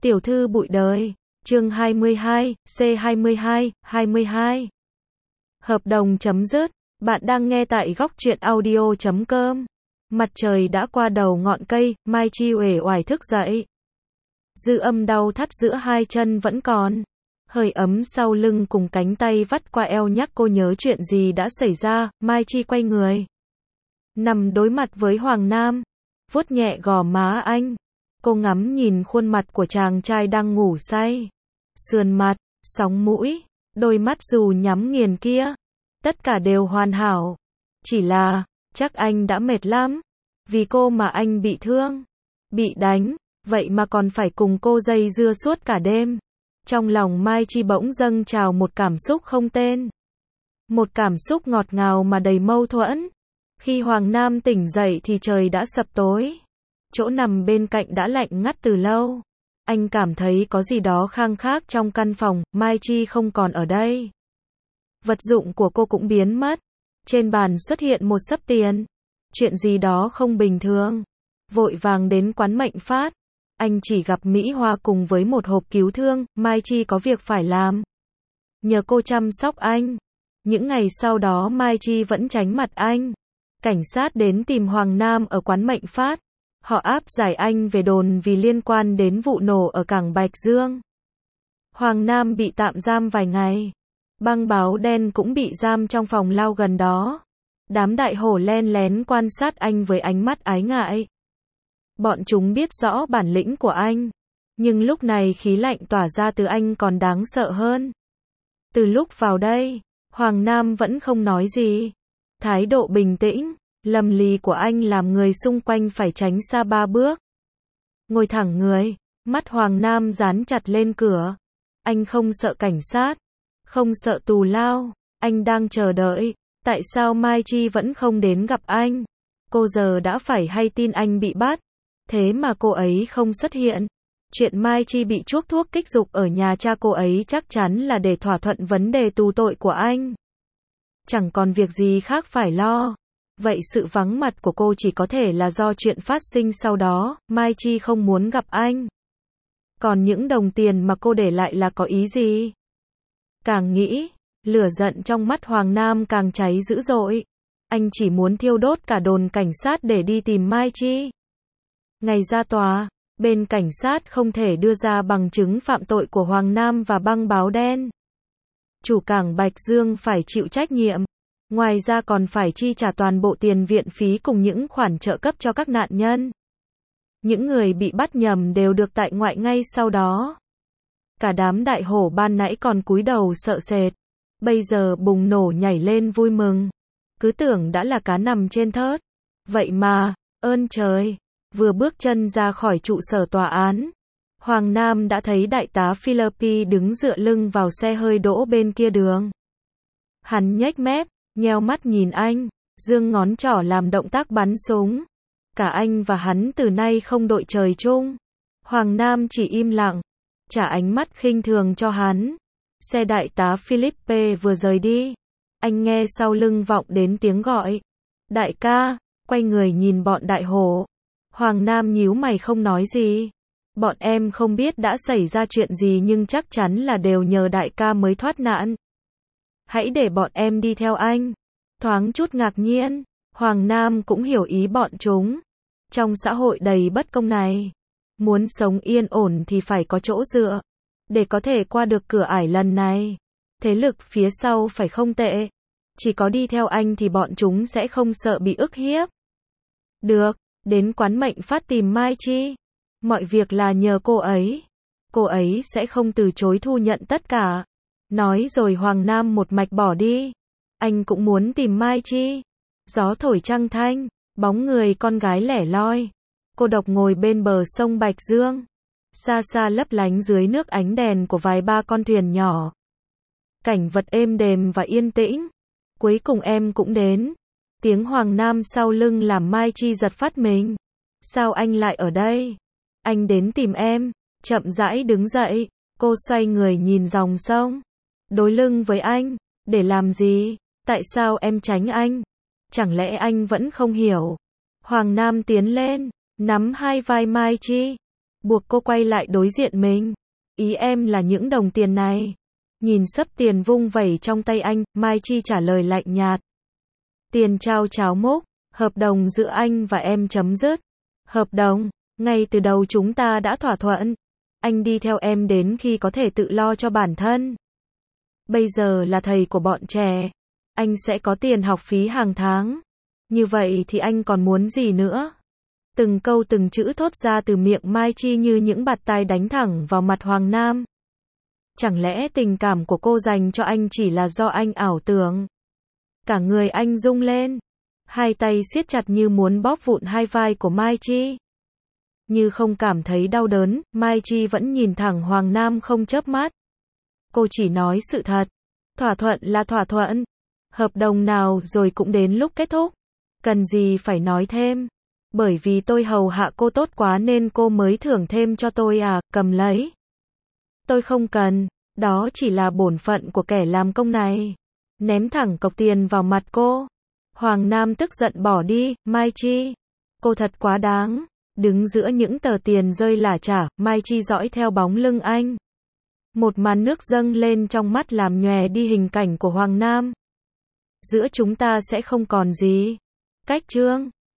Tiểu thư bụi đời, chương 22, C22, 22. Hợp đồng chấm dứt, bạn đang nghe tại góc truyện audio.com. Mặt trời đã qua đầu ngọn cây, Mai Chi uể oải thức dậy. Dư âm đau thắt giữa hai chân vẫn còn. Hơi ấm sau lưng cùng cánh tay vắt qua eo nhắc cô nhớ chuyện gì đã xảy ra, Mai Chi quay người. Nằm đối mặt với Hoàng Nam, vuốt nhẹ gò má anh. Cô ngắm nhìn khuôn mặt của chàng trai đang ngủ say. Sườn mặt, sóng mũi, đôi mắt dù nhắm nghiền kia. Tất cả đều hoàn hảo. Chỉ là, chắc anh đã mệt lắm. Vì cô mà anh bị thương, bị đánh, vậy mà còn phải cùng cô dây dưa suốt cả đêm. Trong lòng Mai Chi bỗng dâng trào một cảm xúc không tên. Một cảm xúc ngọt ngào mà đầy mâu thuẫn. Khi Hoàng Nam tỉnh dậy thì trời đã sập tối. Chỗ nằm bên cạnh đã lạnh ngắt từ lâu. Anh cảm thấy có gì đó khang khác trong căn phòng, Mai Chi không còn ở đây. Vật dụng của cô cũng biến mất. Trên bàn xuất hiện một xấp tiền. Chuyện gì đó không bình thường. Vội vàng đến quán Mệnh Phát. Anh chỉ gặp Mỹ Hoa cùng với một hộp cứu thương, Mai Chi có việc phải làm. Nhờ cô chăm sóc anh. Những ngày sau đó Mai Chi vẫn tránh mặt anh. Cảnh sát đến tìm Hoàng Nam ở quán Mệnh Phát. Họ áp giải anh về đồn vì liên quan đến vụ nổ ở cảng Bạch Dương. Hoàng Nam bị tạm giam vài ngày. Băng báo đen cũng bị giam trong phòng lao gần đó. Đám đại hổ len lén quan sát anh với ánh mắt ái ngại. Bọn chúng biết rõ bản lĩnh của anh. Nhưng lúc này khí lạnh tỏa ra từ anh còn đáng sợ hơn. Từ lúc vào đây, Hoàng Nam vẫn không nói gì. Thái độ bình tĩnh, lầm lì của anh làm người xung quanh phải tránh xa 3 bước. Ngồi thẳng người, mắt Hoàng Nam dán chặt lên cửa. Anh không sợ cảnh sát, không sợ tù lao, anh đang chờ đợi. Tại sao Mai Chi vẫn không đến gặp anh? Cô giờ đã phải hay tin anh bị bắt. Thế mà cô ấy không xuất hiện. Chuyện Mai Chi bị chuốc thuốc kích dục ở nhà cha cô ấy chắc chắn là để thỏa thuận vấn đề tù tội của anh. Chẳng còn việc gì khác phải lo. Vậy sự vắng mặt của cô chỉ có thể là do chuyện phát sinh sau đó, Mai Chi không muốn gặp anh. Còn những đồng tiền mà cô để lại là có ý gì? Càng nghĩ, lửa giận trong mắt Hoàng Nam càng cháy dữ dội. Anh chỉ muốn thiêu đốt cả đồn cảnh sát để đi tìm Mai Chi. Ngày ra tòa, bên cảnh sát không thể đưa ra bằng chứng phạm tội của Hoàng Nam và băng báo đen. Chủ cảng Bạch Dương phải chịu trách nhiệm. Ngoài ra còn phải chi trả toàn bộ tiền viện phí cùng những khoản trợ cấp cho các nạn nhân. Những người bị bắt nhầm đều được tại ngoại ngay sau đó. Cả đám đại hổ ban nãy còn cúi đầu sợ sệt. Bây giờ bùng nổ nhảy lên vui mừng. Cứ tưởng đã là cá nằm trên thớt. Vậy mà, ơn trời, vừa bước chân ra khỏi trụ sở tòa án. Hoàng Nam đã thấy đại tá Philippe đứng dựa lưng vào xe hơi đỗ bên kia đường. Hắn nhếch mép, nheo mắt nhìn anh, giương ngón trỏ làm động tác bắn súng. Cả anh và hắn từ nay không đội trời chung. Hoàng Nam chỉ im lặng, trả ánh mắt khinh thường cho hắn. Xe đại tá Philippe vừa rời đi. Anh nghe sau lưng vọng đến tiếng gọi. Đại ca, quay người nhìn bọn đại hổ. Hoàng Nam nhíu mày không nói gì. Bọn em không biết đã xảy ra chuyện gì nhưng chắc chắn là đều nhờ đại ca mới thoát nạn. Hãy để bọn em đi theo anh. Thoáng chút ngạc nhiên, Hoàng Nam cũng hiểu ý bọn chúng. Trong xã hội đầy bất công này, muốn sống yên ổn thì phải có chỗ dựa. Để có thể qua được cửa ải lần này, thế lực phía sau phải không tệ. Chỉ có đi theo anh thì bọn chúng sẽ không sợ bị ức hiếp. Được, đến quán Mệnh Phát tìm Mai Chi. Mọi việc là nhờ cô ấy. Cô ấy sẽ không từ chối thu nhận tất cả. Nói rồi Hoàng Nam một mạch bỏ đi. Anh cũng muốn tìm Mai Chi. Gió thổi trăng thanh, bóng người con gái lẻ loi. Cô độc ngồi bên bờ sông Bạch Dương. Xa xa lấp lánh dưới nước ánh đèn của vài ba con thuyền nhỏ. Cảnh vật êm đềm và yên tĩnh. Cuối cùng em cũng đến. Tiếng Hoàng Nam sau lưng làm Mai Chi giật phát mình. Sao anh lại ở đây? Anh đến tìm em. Chậm rãi đứng dậy. Cô xoay người nhìn dòng sông. Đối lưng với anh. Để làm gì? Tại sao em tránh anh? Chẳng lẽ anh vẫn không hiểu? Hoàng Nam tiến lên, nắm hai vai Mai Chi. buộc cô quay lại đối diện mình. Ý em là những đồng tiền này. Nhìn xấp tiền vung vẩy trong tay anh, Mai Chi trả lời lạnh nhạt. Tiền trao cháo múc, hợp đồng giữa anh và em chấm dứt. Hợp đồng, ngay từ đầu chúng ta đã thỏa thuận. Anh đi theo em đến khi có thể tự lo cho bản thân. Bây giờ là thầy của bọn trẻ. Anh sẽ có tiền học phí hàng tháng. Như vậy thì anh còn muốn gì nữa? Từng câu từng chữ thốt ra từ miệng Mai Chi như những bạt tai đánh thẳng vào mặt Hoàng Nam. Chẳng lẽ tình cảm của cô dành cho anh chỉ là do anh ảo tưởng? Cả người anh rung lên. Hai tay siết chặt như muốn bóp vụn hai vai của Mai Chi. Như không cảm thấy đau đớn, Mai Chi vẫn nhìn thẳng Hoàng Nam không chớp mắt. Cô chỉ nói sự thật. Thỏa thuận là thỏa thuận. Hợp đồng nào rồi cũng đến lúc kết thúc. Cần gì phải nói thêm. Bởi vì tôi hầu hạ cô tốt quá nên cô mới thưởng thêm cho tôi à, cầm lấy. Tôi không cần, đó chỉ là bổn phận của kẻ làm công này. Ném thẳng cọc tiền vào mặt cô. Hoàng Nam tức giận bỏ đi, Mai Chi. Cô thật quá đáng. Đứng giữa những tờ tiền rơi lả chả, Mai Chi dõi theo bóng lưng anh. Một màn nước dâng lên trong mắt làm nhòe đi hình cảnh của Hoàng Nam. Giữa chúng ta sẽ không còn gì. Cách chương